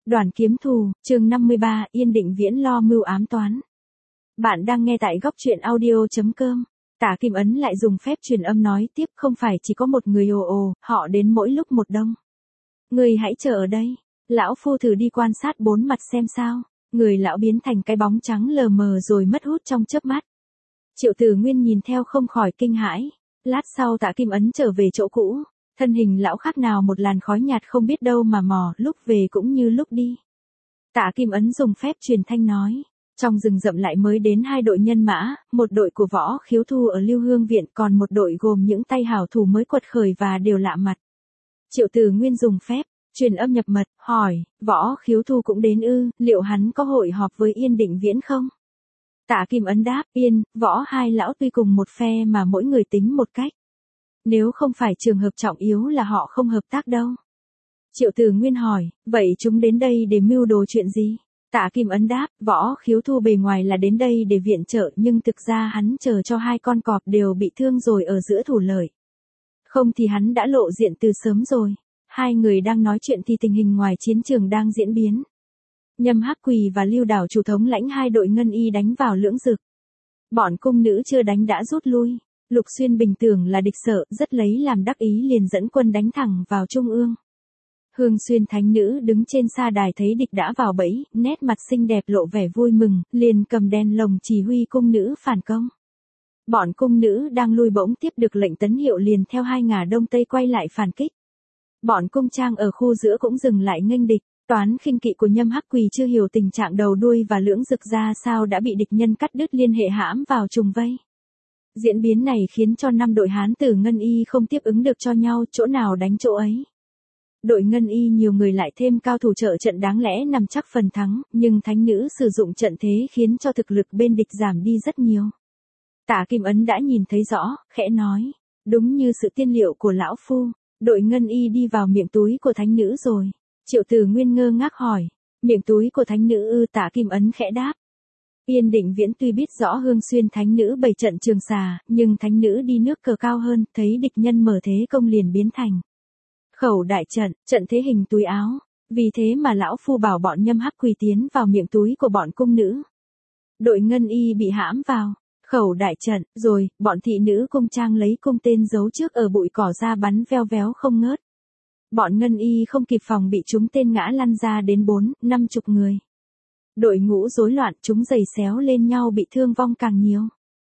Đoàn kiếm thù, chương 53, Yên Định Viễn lo mưu ám toán. Bạn đang nghe tại góc truyện audio.com. Tả Kim Ấn lại dùng phép truyền âm nói tiếp, không phải chỉ có một người ồ, họ đến mỗi lúc một đông. Người hãy chờ ở đây, lão phu thử đi quan sát bốn mặt xem sao. Người lão biến thành cái bóng trắng lờ mờ rồi mất hút trong chớp mắt. Triệu Tử Nguyên nhìn theo không khỏi kinh hãi. Lát sau Tả Kim Ấn trở về chỗ cũ. Thân hình lão khác nào một làn khói nhạt không biết đâu mà mò, lúc về cũng như lúc đi. Tả Kim Ấn dùng phép truyền thanh nói. Trong rừng rậm lại mới đến hai đội nhân mã, một đội của Võ Khiếu Thu ở Lưu Hương Viện, còn một đội gồm những tay hảo thủ mới quật khởi và đều lạ mặt. Triệu Tử Nguyên dùng phép truyền âm nhập mật, hỏi, Võ Khiếu Thu cũng đến ư, liệu hắn có hội họp với Yên Định Viễn không? Tả Kim Ấn đáp, Yên, Võ hai lão tuy cùng một phe mà mỗi người tính một cách. Nếu không phải trường hợp trọng yếu là họ không hợp tác đâu. Triệu Tử Nguyên hỏi, vậy chúng đến đây để mưu đồ chuyện gì? Tả Kim Ấn đáp, Võ Khiếu Thu bề ngoài là đến đây để viện trợ, nhưng thực ra hắn chờ cho hai con cọp đều bị thương rồi ở giữa thủ lợi. Không thì hắn đã lộ diện từ sớm rồi. Hai người đang nói chuyện thì tình hình ngoài chiến trường đang diễn biến. Nhâm Hắc Quỳ và Lưu Đảo chủ thống lãnh hai đội ngân y đánh vào Lưỡng Dực. Bọn cung nữ chưa đánh đã rút lui. Lục Xuyên bình tưởng là địch sợ, rất lấy làm đắc ý liền dẫn quân đánh thẳng vào Trung ương. Hương Xuyên thánh nữ đứng trên sa đài thấy địch đã vào bẫy, nét mặt xinh đẹp lộ vẻ vui mừng, liền cầm đèn lồng chỉ huy cung nữ phản công. Bọn cung nữ đang lui bỗng tiếp được lệnh tấn hiệu liền theo hai ngả đông tây quay lại phản kích. Bọn cung trang ở khu giữa cũng dừng lại nghênh địch. Toán khinh kỵ của Nhâm Hắc Quỳ chưa hiểu tình trạng đầu đuôi và Lưỡng Dực ra sao đã bị địch nhân cắt đứt liên hệ hãm vào trùng vây. Diễn biến này khiến cho 5 đội Hán tử ngân y không tiếp ứng được cho nhau, chỗ nào đánh chỗ ấy. Đội ngân y nhiều người lại thêm cao thủ trợ trận đáng lẽ nằm chắc phần thắng, nhưng thánh nữ sử dụng trận thế khiến cho thực lực bên địch giảm đi rất nhiều. Tả Kim Ấn đã nhìn thấy rõ, khẽ nói, đúng như sự tiên liệu của lão phu, đội ngân y đi vào miệng túi của thánh nữ rồi. Triệu Tử Nguyên ngơ ngác hỏi, miệng túi của thánh nữ ư? Tả Kim Ấn khẽ đáp. Yên Định Viễn tuy biết rõ Hương Xuyên thánh nữ bày trận trường xà, nhưng thánh nữ đi nước cờ cao hơn, thấy địch nhân mở thế công liền biến thành khẩu đại trận, trận thế hình túi áo. Vì thế mà lão phu bảo bọn Nhâm Hắc Quỳ tiến vào miệng túi của bọn cung nữ. Đội ngân y bị hãm vào khẩu đại trận, rồi bọn thị nữ cung trang lấy cung tên giấu trước ở bụi cỏ ra bắn veo véo không ngớt. Bọn ngân y không kịp phòng bị chúng tên ngã lăn ra đến 4-50 người. Đội ngũ rối loạn, chúng giày xéo lên nhau bị thương vong càng nhiều.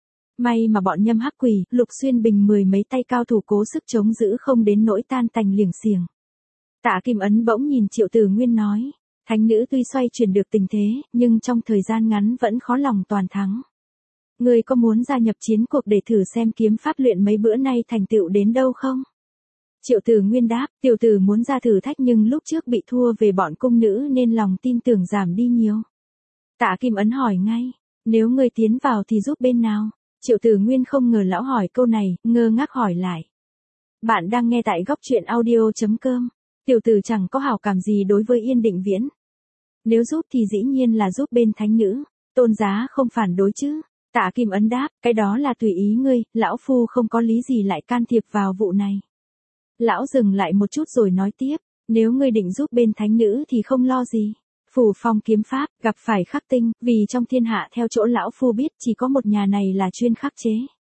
May mà bọn Nhâm Hắc Quỳ, Lục Xuyên Bình 10 mấy tay cao thủ cố sức chống giữ không đến nỗi tan tành liềng xiềng. Tả Kim Ấn bỗng nhìn Triệu Tử Nguyên nói, thánh nữ tuy xoay chuyển được tình thế, nhưng trong thời gian ngắn vẫn khó lòng toàn thắng. Người có muốn gia nhập chiến cuộc để thử xem kiếm pháp luyện mấy bữa nay thành tựu đến đâu không? Triệu Tử Nguyên đáp, tiểu tử muốn ra thử thách nhưng lúc trước bị thua về bọn cung nữ nên lòng tin tưởng giảm đi nhiều. Tả Kim Ấn hỏi ngay, nếu người tiến vào thì giúp bên nào? Triệu Tử Nguyên không ngờ lão hỏi câu này, ngơ ngác hỏi lại. Bạn đang nghe tại góc truyện audio.com. Tiểu tử chẳng có hảo cảm gì đối với Yên Định Viễn. Nếu giúp thì dĩ nhiên là giúp bên thánh nữ, tôn giá không phản đối chứ. Tả Kim Ấn đáp, cái đó là tùy ý ngươi, lão phu không có lý gì lại can thiệp vào vụ này. Lão dừng lại một chút rồi nói tiếp, nếu ngươi định giúp bên thánh nữ thì không lo gì. Phủ Phong kiếm pháp, gặp phải khắc tinh, vì trong thiên hạ theo chỗ lão phu biết chỉ có một nhà này là chuyên khắc chế.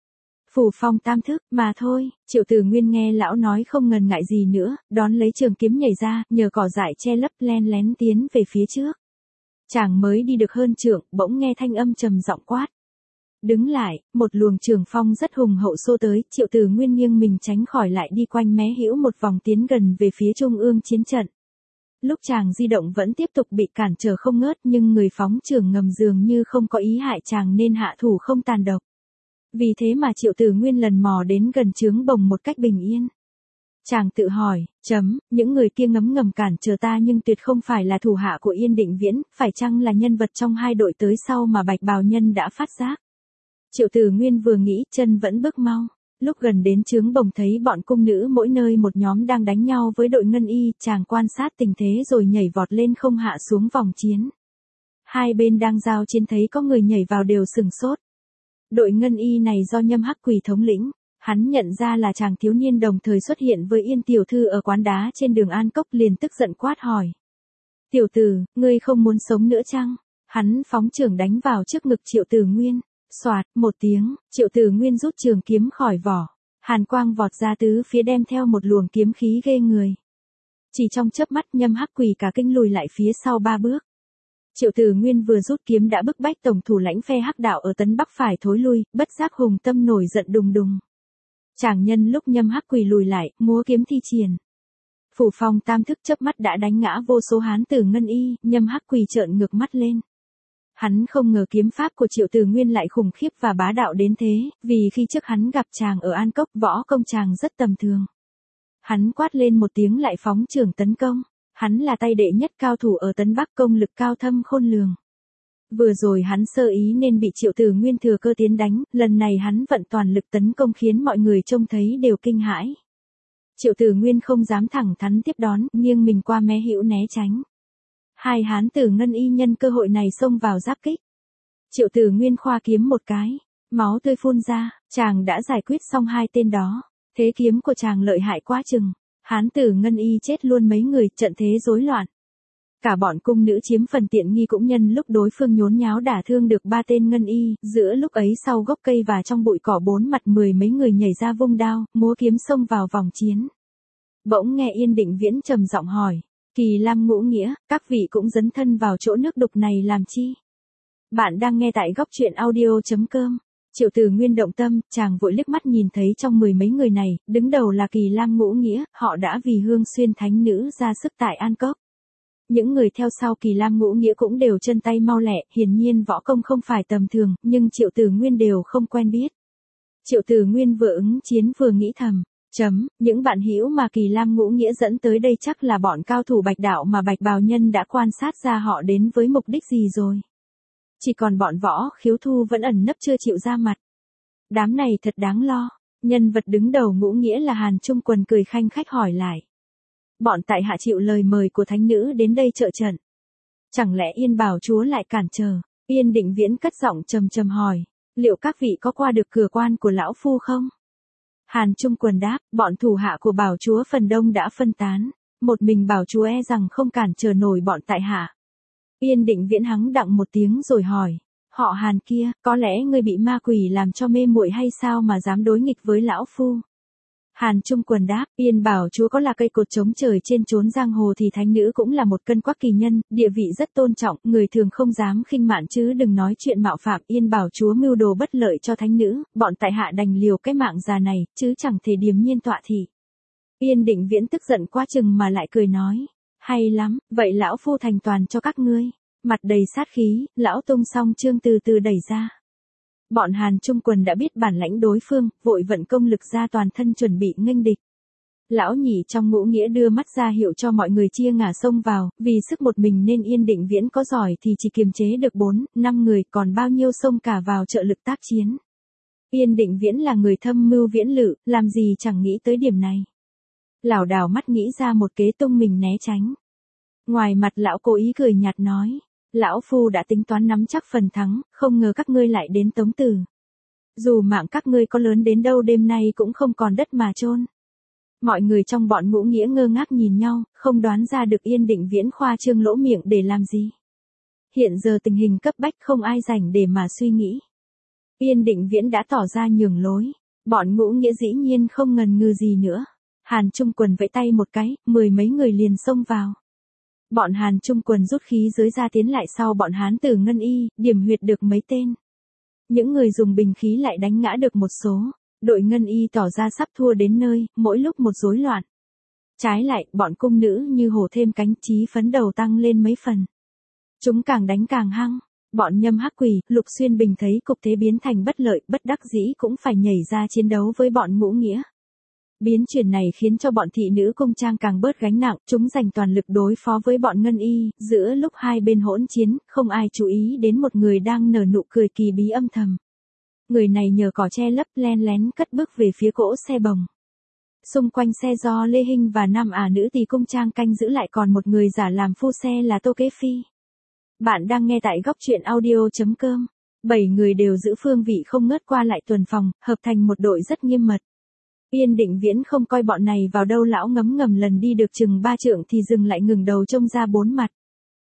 Phủ Phong tam thức, mà thôi. Triệu Tử Nguyên nghe lão nói không ngần ngại gì nữa, đón lấy trường kiếm nhảy ra, nhờ cỏ dại che lấp len lén tiến về phía trước. Chàng mới đi được hơn trượng, bỗng nghe thanh âm trầm giọng quát. Đứng lại, một luồng trường phong rất hùng hậu xô tới, Triệu Tử Nguyên nghiêng mình tránh khỏi lại đi quanh mé hữu một vòng tiến gần về phía trung ương chiến trận. Lúc chàng di động vẫn tiếp tục bị cản trở không ngớt nhưng người phóng trường ngầm dường như không có ý hại chàng nên hạ thủ không tàn độc. Vì thế mà Triệu Tử Nguyên lần mò đến gần trướng bồng một cách bình yên. Chàng tự hỏi, những người kia ngấm ngầm cản trở ta nhưng tuyệt không phải là thủ hạ của Yên Định Viễn, phải chăng là nhân vật trong hai đội tới sau mà Bạch Bào Nhân đã phát giác. Triệu Tử Nguyên vừa nghĩ chân vẫn bước mau. Lúc gần đến trướng bồng thấy bọn cung nữ mỗi nơi một nhóm đang đánh nhau với đội ngân y, chàng quan sát tình thế rồi nhảy vọt lên không hạ xuống vòng chiến. Hai bên đang giao chiến thấy có người nhảy vào đều sửng sốt. Đội ngân y này do Nhâm Hắc Quỳ thống lĩnh, hắn nhận ra là chàng thiếu niên đồng thời xuất hiện với Yên tiểu thư ở quán đá trên đường An Cốc liền tức giận quát hỏi. Tiểu tử, ngươi không muốn sống nữa chăng? Hắn phóng chưởng đánh vào trước ngực Triệu Tử Nguyên. Soạt, một tiếng, Triệu Tử Nguyên rút trường kiếm khỏi vỏ. Hàn quang vọt ra tứ phía đem theo một luồng kiếm khí ghê người. Chỉ trong chớp mắt Nhâm Hắc Quỷ cả kinh lùi lại phía sau 3 bước. Triệu Tử Nguyên vừa rút kiếm đã bức bách tổng thủ lãnh phe Hắc đạo ở Tấn Bắc phải thối lui, bất giác hùng tâm nổi giận đùng đùng. Chàng nhân lúc Nhâm Hắc Quỷ lùi lại, múa kiếm thi triển. Phủ Phong tam thức chớp mắt đã đánh ngã vô số hán tử ngân y, Nhâm Hắc Quỷ trợn ngược mắt lên. Hắn không ngờ kiếm pháp của Triệu Tử Nguyên lại khủng khiếp và bá đạo đến thế, vì khi trước hắn gặp chàng ở An Cốc võ công chàng rất tầm thường. Hắn quát lên một tiếng lại phóng chưởng tấn công. Hắn là tay đệ nhất cao thủ ở Tấn Bắc, công lực cao thâm khôn lường. Vừa rồi hắn sơ ý nên bị Triệu Tử Nguyên thừa cơ tiến đánh, lần này hắn vận toàn lực tấn công khiến mọi người trông thấy đều kinh hãi. Triệu Tử Nguyên không dám thẳng thắn tiếp đón, nghiêng mình qua mé hữu né tránh. Hai hán tử ngân y nhân cơ hội này xông vào giáp kích. Triệu Tử Nguyên khoa kiếm một cái, máu tươi phun ra, chàng đã giải quyết xong hai tên đó. Thế kiếm của chàng lợi hại quá chừng. Hán tử ngân y chết luôn mấy người, trận thế rối loạn. Cả bọn cung nữ chiếm phần tiện nghi cũng nhân lúc đối phương nhốn nháo đả thương được 3 tên ngân y, giữa lúc ấy sau gốc cây và trong bụi cỏ 4 mặt 10 mấy người nhảy ra vung đao, múa kiếm xông vào vòng chiến. Bỗng nghe Yên Định Viễn trầm giọng hỏi, Kỳ Lam Ngũ Nghĩa, các vị cũng dấn thân vào chỗ nước đục này làm chi? Bạn đang nghe tại góc truyện audio.com. Triệu Tử Nguyên động tâm, chàng vội liếc mắt nhìn thấy trong 10 mấy người này, đứng đầu là Kỳ Lam Ngũ Nghĩa, họ đã vì Hương Xuyên thánh nữ ra sức tại An Cốc. Những người theo sau Kỳ Lam Ngũ Nghĩa cũng đều chân tay mau lẹ, hiển nhiên võ công không phải tầm thường, nhưng Triệu Tử Nguyên đều không quen biết. Triệu Tử Nguyên vừa ứng chiến vừa nghĩ thầm, những bạn hữu mà Kỳ Lam Ngũ Nghĩa dẫn tới đây chắc là bọn cao thủ Bạch đạo mà Bạch Bào Nhân đã quan sát ra họ đến với mục đích gì rồi. Chỉ còn bọn Võ Khiếu Thu vẫn ẩn nấp chưa chịu ra mặt. Đám này thật đáng lo. Nhân vật đứng đầu Ngũ Nghĩa là Hàn Trung Quần cười khanh khách hỏi lại. Bọn tại hạ chịu lời mời của thánh nữ đến đây trợ trận. Chẳng lẽ Yên Bảo chúa lại cản trở? Yên Định Viễn cất giọng trầm trầm hỏi. Liệu các vị có qua được cửa quan của lão phu không? Hàn Trung Quần đáp, bọn thủ hạ của Bảo chúa phần đông đã phân tán. Một mình Bảo chúa e rằng không cản trở nổi bọn tại hạ. Yên Định Viễn hắng đặng một tiếng rồi hỏi, họ Hàn kia, có lẽ ngươi bị ma quỷ làm cho mê muội hay sao mà dám đối nghịch với lão phu? Hàn Trung Quần đáp, Yên Bảo chúa có là cây cột chống trời trên chốn giang hồ thì thánh nữ cũng là một cân quắc kỳ nhân, địa vị rất tôn trọng, người thường không dám khinh mạn chứ đừng nói chuyện mạo phạm. Yên Bảo chúa mưu đồ bất lợi cho thánh nữ, bọn tại hạ đành liều cái mạng già này, chứ chẳng thể điềm nhiên tọa thị. Yên Định Viễn tức giận quá chừng mà lại cười nói. Hay lắm, vậy lão phu thành toàn cho các ngươi. Mặt đầy sát khí, lão tung song chương từ từ đẩy ra. Bọn Hàn Trung Quần đã biết bản lãnh đối phương, vội vận công lực ra toàn thân chuẩn bị nghênh địch. Lão Nhị trong Ngũ Nghĩa đưa mắt ra hiệu cho mọi người chia ngả xông vào, vì sức một mình nên Yên Định Viễn có giỏi thì chỉ kiềm chế được 4, 5 người, còn bao nhiêu xông cả vào trợ lực tác chiến. Yên Định Viễn là người thâm mưu viễn lự, làm gì chẳng nghĩ tới điểm này. Lảo đảo mắt nghĩ ra một kế tung mình né tránh. Ngoài mặt lão cố ý cười nhạt nói, lão phu đã tính toán nắm chắc phần thắng, không ngờ các ngươi lại đến Tống Tử. Dù mạng các ngươi có lớn đến đâu đêm nay cũng không còn đất mà chôn. Mọi người trong bọn Ngũ Nghĩa ngơ ngác nhìn nhau, không đoán ra được Yên Định Viễn khoa trương lỗ miệng để làm gì. Hiện giờ tình hình cấp bách không ai rảnh để mà suy nghĩ. Yên Định Viễn đã tỏ ra nhường lối, bọn Ngũ Nghĩa dĩ nhiên không ngần ngừ gì nữa. Hàn Trung Quần vẫy tay một cái, 10 mấy người liền xông vào. Bọn Hàn Trung Quần rút khí giới ra tiến lại sau bọn hán tử ngân y, điểm huyệt được mấy tên. Những người dùng bình khí lại đánh ngã được một số. Đội ngân y tỏ ra sắp thua đến nơi, mỗi lúc một rối loạn. Trái lại, bọn cung nữ như hổ thêm cánh, chí phấn đầu tăng lên mấy phần. Chúng càng đánh càng hăng. Bọn Nhâm Hắc Quỷ, Lục Xuyên Bình thấy cục thế biến thành bất lợi, bất đắc dĩ cũng phải nhảy ra chiến đấu với bọn Ngũ Nghĩa. Biến chuyển này khiến cho bọn thị nữ cung trang càng bớt gánh nặng, chúng dành toàn lực đối phó với bọn ngân y, giữa lúc hai bên hỗn chiến, không ai chú ý đến một người đang nở nụ cười kỳ bí âm thầm. Người này nhờ cỏ che lấp len lén cất bước về phía cỗ xe bồng. Xung quanh xe do Lê Hinh và 5 nữ tỳ cung trang canh giữ lại còn một người giả làm phu xe là Tô Kế Phi. Bạn đang nghe tại góc truyện audio.com. 7 người đều giữ phương vị không ngớt qua lại tuần phòng, hợp thành một đội rất nghiêm mật. Yên Định Viễn không coi bọn này vào đâu, lão ngấm ngầm lần đi được chừng 3 trượng thì dừng lại ngừng đầu trông ra 4 mặt.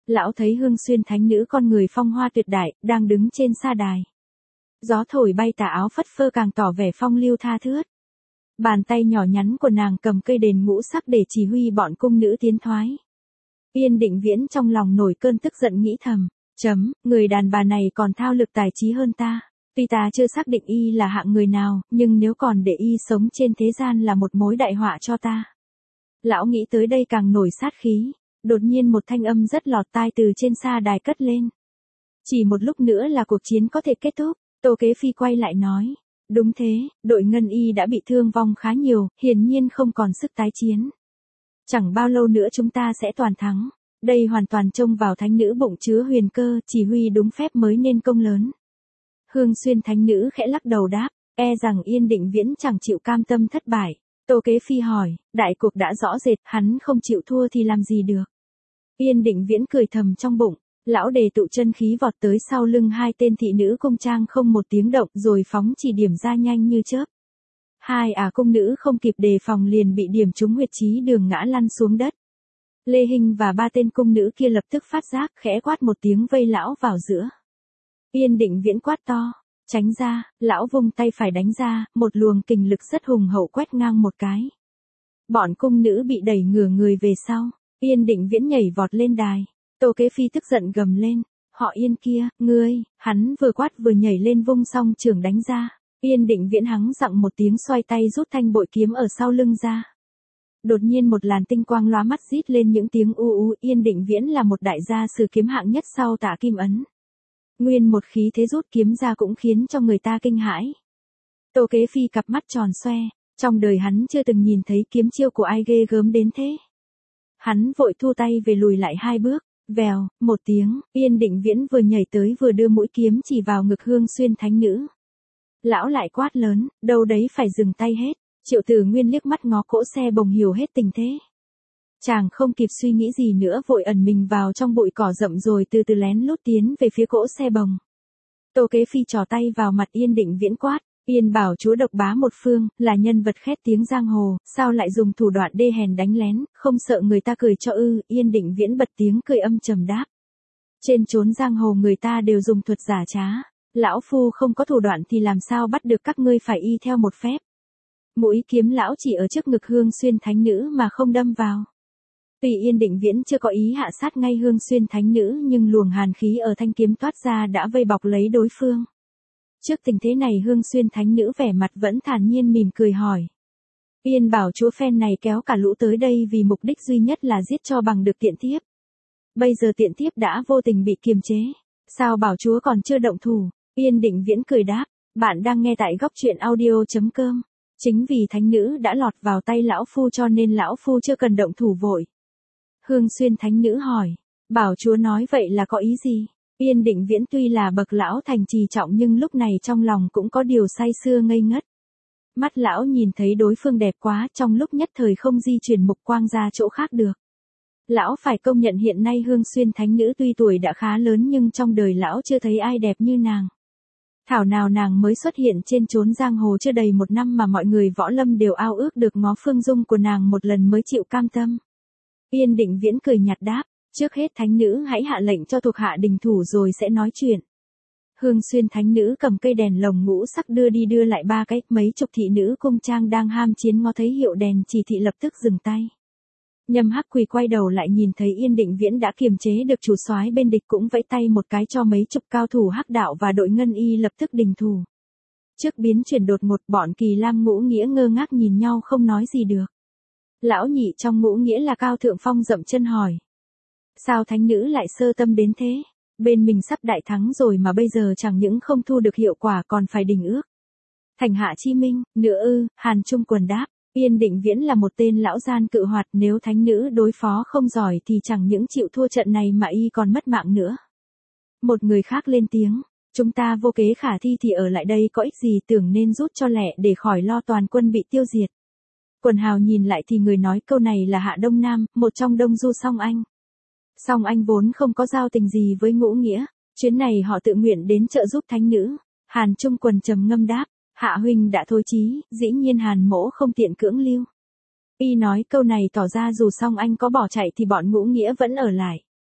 Lão thấy Hương Xuyên thánh nữ con người phong hoa tuyệt đại, đang đứng trên sa đài. Gió thổi bay tà áo phất phơ càng tỏ vẻ phong lưu tha thướt. Bàn tay nhỏ nhắn của nàng cầm cây đền ngũ sắc để chỉ huy bọn cung nữ tiến thoái. Yên Định Viễn trong lòng nổi cơn tức giận nghĩ thầm, người đàn bà này còn thao lược tài trí hơn ta. Tuy ta chưa xác định y là hạng người nào, nhưng nếu còn để y sống trên thế gian là một mối đại họa cho ta. Lão nghĩ tới đây càng nổi sát khí, đột nhiên một thanh âm rất lọt tai từ trên sa đài cất lên. Chỉ một lúc nữa là cuộc chiến có thể kết thúc. Tô Kế Phi quay lại nói, đúng thế, đội Ngân Y đã bị thương vong khá nhiều, hiển nhiên không còn sức tái chiến. Chẳng bao lâu nữa chúng ta sẽ toàn thắng. Đây hoàn toàn trông vào thánh nữ bụng chứa huyền cơ, chỉ huy đúng phép mới nên công lớn. Hương Xuyên thánh nữ khẽ lắc đầu đáp, e rằng Yên Định Viễn chẳng chịu cam tâm thất bại. Tô Kế Phi hỏi, đại cuộc đã rõ rệt, hắn không chịu thua thì làm gì được. Yên Định Viễn cười thầm trong bụng, lão đề tụ chân khí vọt tới sau lưng hai tên thị nữ cung trang không một tiếng động rồi phóng chỉ điểm ra nhanh như chớp. Hai cung nữ không kịp đề phòng liền bị điểm trúng huyệt chí đường ngã lăn xuống đất. Lê Hinh và ba tên cung nữ kia lập tức phát giác khẽ quát một tiếng vây lão vào giữa. Yên Định Viễn quát to, tránh ra, lão vung tay phải đánh ra, một luồng kình lực rất hùng hậu quét ngang một cái. Bọn cung nữ bị đẩy ngửa người về sau, Yên Định Viễn nhảy vọt lên đài. Tô Kế Phi tức giận gầm lên, họ Yên kia, ngươi, hắn vừa quát vừa nhảy lên vung song trường đánh ra. Yên Định Viễn hắng giọng một tiếng xoay tay rút thanh bội kiếm ở sau lưng ra. Đột nhiên một làn tinh quang lóa mắt rít lên những tiếng u u. Yên Định Viễn là một đại gia sử kiếm hạng nhất sau Tạ Kim Ấn. Nguyên một khí thế rút kiếm ra cũng khiến cho người ta kinh hãi. Tô Kế Phi cặp mắt tròn xoe, trong đời hắn chưa từng nhìn thấy kiếm chiêu của ai ghê gớm đến thế. Hắn vội thu tay về lùi lại hai bước, vèo, một tiếng, Yên Định Viễn vừa nhảy tới vừa đưa mũi kiếm chỉ vào ngực Hương Xuyên thánh nữ. Lão lại quát lớn, đâu đấy phải dừng tay hết. Triệu Tử Nguyên liếc mắt ngó cỗ xe bồng hiểu hết tình thế. Chàng không kịp suy nghĩ gì nữa vội ẩn mình vào trong bụi cỏ rậm rồi từ từ lén lút tiến về phía cỗ xe bồng. Tô Kế Phi trò tay vào mặt Yên Định Viễn quát, Yên bảo chúa độc bá một phương, là nhân vật khét tiếng giang hồ, sao lại dùng thủ đoạn đê hèn đánh lén, không sợ người ta cười cho ư? Yên Định Viễn bật tiếng cười âm trầm đáp. Trên chốn giang hồ người ta đều dùng thuật giả trá, lão phu không có thủ đoạn thì làm sao bắt được các ngươi phải y theo một phép. Mũi kiếm lão chỉ ở trước ngực Hương Xuyên thánh nữ mà không đâm vào. Tuy Yên Định Viễn chưa có ý hạ sát ngay Hương Xuyên thánh nữ nhưng luồng hàn khí ở thanh kiếm toát ra đã vây bọc lấy đối phương. Trước tình thế này Hương Xuyên thánh nữ vẻ mặt vẫn thản nhiên mỉm cười hỏi. Yên bảo chúa phen này kéo cả lũ tới đây vì mục đích duy nhất là giết cho bằng được tiện thiếp. Bây giờ tiện thiếp đã vô tình bị kiềm chế. Sao bảo chúa còn chưa động thủ? Yên Định Viễn cười đáp. Bạn đang nghe tại góc truyện audio.com. Chính vì thánh nữ đã lọt vào tay lão phu cho nên lão phu chưa cần động thủ vội. Hương Xuyên thánh nữ hỏi. Bảo chúa nói vậy là có ý gì? Yên Định Viễn tuy là bậc lão thành trì trọng nhưng lúc này trong lòng cũng có điều say sưa ngây ngất. Mắt lão nhìn thấy đối phương đẹp quá trong lúc nhất thời không di chuyển mục quang ra chỗ khác được. Lão phải công nhận hiện nay Hương Xuyên thánh nữ tuy tuổi đã khá lớn nhưng trong đời lão chưa thấy ai đẹp như nàng. Thảo nào nàng mới xuất hiện trên chốn giang hồ chưa đầy một năm mà mọi người võ lâm đều ao ước được ngó phương dung của nàng một lần mới chịu cam tâm. Yên Định Viễn cười nhạt đáp, trước hết thánh nữ hãy hạ lệnh cho thuộc hạ đình thủ rồi sẽ nói chuyện. Hương Xuyên thánh nữ cầm cây đèn lồng ngũ sắc đưa đi đưa lại ba cái, mấy chục thị nữ cung trang đang ham chiến ngó thấy hiệu đèn chỉ thị lập tức dừng tay. Nhâm Hắc Quỳ quay đầu lại nhìn thấy Yên Định Viễn đã kiềm chế được chủ soái bên địch cũng vẫy tay một cái cho mấy chục cao thủ Hắc đạo và đội Ngân Y lập tức đình thủ. Trước biến chuyển đột ngột bọn Kỳ Lam Ngũ Nghĩa ngơ ngác nhìn nhau không nói gì được. Lão nhị trong Ngũ Nghĩa là Cao Thượng Phong dậm chân hỏi. Sao thánh nữ lại sơ tâm đến thế? Bên mình sắp đại thắng rồi mà bây giờ chẳng những không thu được hiệu quả còn phải đình ước. Thành hạ chi minh, nữa ư? Hàn Trung Quần đáp. Yên Định Viễn là một tên lão gian cự hoạt, nếu thánh nữ đối phó không giỏi thì chẳng những chịu thua trận này mà y còn mất mạng nữa. Một người khác lên tiếng, chúng ta vô kế khả thi thì ở lại đây có ích gì, tưởng nên rút cho lẹ để khỏi lo toàn quân bị tiêu diệt. Quần hào nhìn lại thì người nói câu này là Hạ Đông Nam, một trong Đông Du Song Anh. Song Anh vốn không có giao tình gì với Ngũ Nghĩa, chuyến này họ tự nguyện đến trợ giúp thánh nữ. Hàn Trung Quần trầm ngâm đáp. Hạ huynh đã thôi chí, dĩ nhiên Hàn mỗ không tiện cưỡng lưu. Y nói câu này tỏ ra dù Song Anh có bỏ chạy thì bọn Ngũ Nghĩa vẫn ở lại.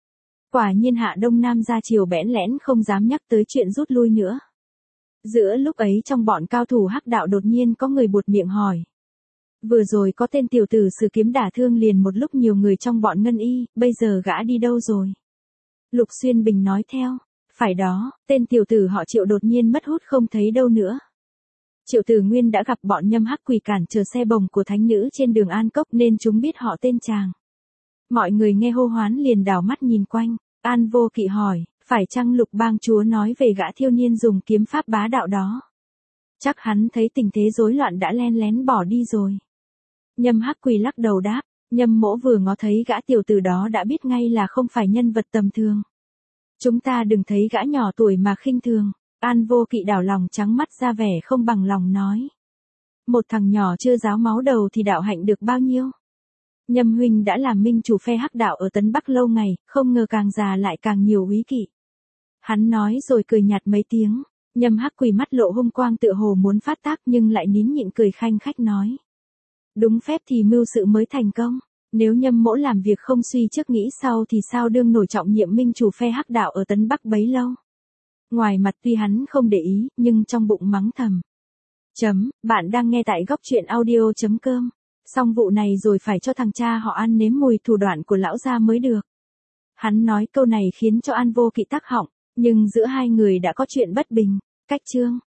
Quả nhiên Hạ Đông Nam ra chiều bẽn lẽn không dám nhắc tới chuyện rút lui nữa. Giữa lúc ấy trong bọn cao thủ hắc đạo đột nhiên có người buột miệng hỏi. Vừa rồi có tên tiểu tử sử kiếm đả thương liền một lúc nhiều người trong bọn ngân y, bây giờ gã đi đâu rồi? Lục Xuyên Bình nói theo. Phải đó, tên tiểu tử họ Triệu đột nhiên mất hút không thấy đâu nữa. Triệu Tử Nguyên đã gặp bọn Nhâm Hắc Quỷ cản chờ xe bồng của thánh nữ trên đường An Cốc nên chúng biết họ tên chàng. Mọi người nghe hô hoán liền đảo mắt nhìn quanh, An Vô Kỵ hỏi, phải chăng Lục Bang chúa nói về gã thiêu niên dùng kiếm pháp bá đạo đó? Chắc hắn thấy tình thế rối loạn đã len lén bỏ đi rồi. Nhâm Hắc Quỷ lắc đầu đáp, Nhâm mỗ vừa ngó thấy gã tiểu tử đó đã biết ngay là không phải nhân vật tầm thường. Chúng ta đừng thấy gã nhỏ tuổi mà khinh thường. An Vô Kỵ đảo lòng trắng mắt ra vẻ không bằng lòng nói. Một thằng nhỏ chưa ráo máu đầu thì đạo hạnh được bao nhiêu? Nhâm huynh đã làm minh chủ phe hắc đạo ở Tấn Bắc lâu ngày, không ngờ càng già lại càng nhiều úy kỵ. Hắn nói rồi cười nhạt mấy tiếng. Nhâm Hắc Quỷ mắt lộ hung quang tựa hồ muốn phát tác nhưng lại nín nhịn cười khanh khách nói. Đúng phép thì mưu sự mới thành công. Nếu Nhâm mỗ làm việc không suy trước nghĩ sau thì sao đương nổi trọng nhiệm minh chủ phe hắc đạo ở Tấn Bắc bấy lâu. Ngoài mặt tuy hắn không để ý, nhưng trong bụng mắng thầm. Bạn đang nghe tại góc truyện audio.com. Xong vụ này rồi phải cho thằng cha họ An nếm mùi thủ đoạn của lão gia mới được. Hắn nói câu này khiến cho An Vô Kỵ tắc họng, nhưng giữa hai người đã có chuyện bất bình. Cách chương.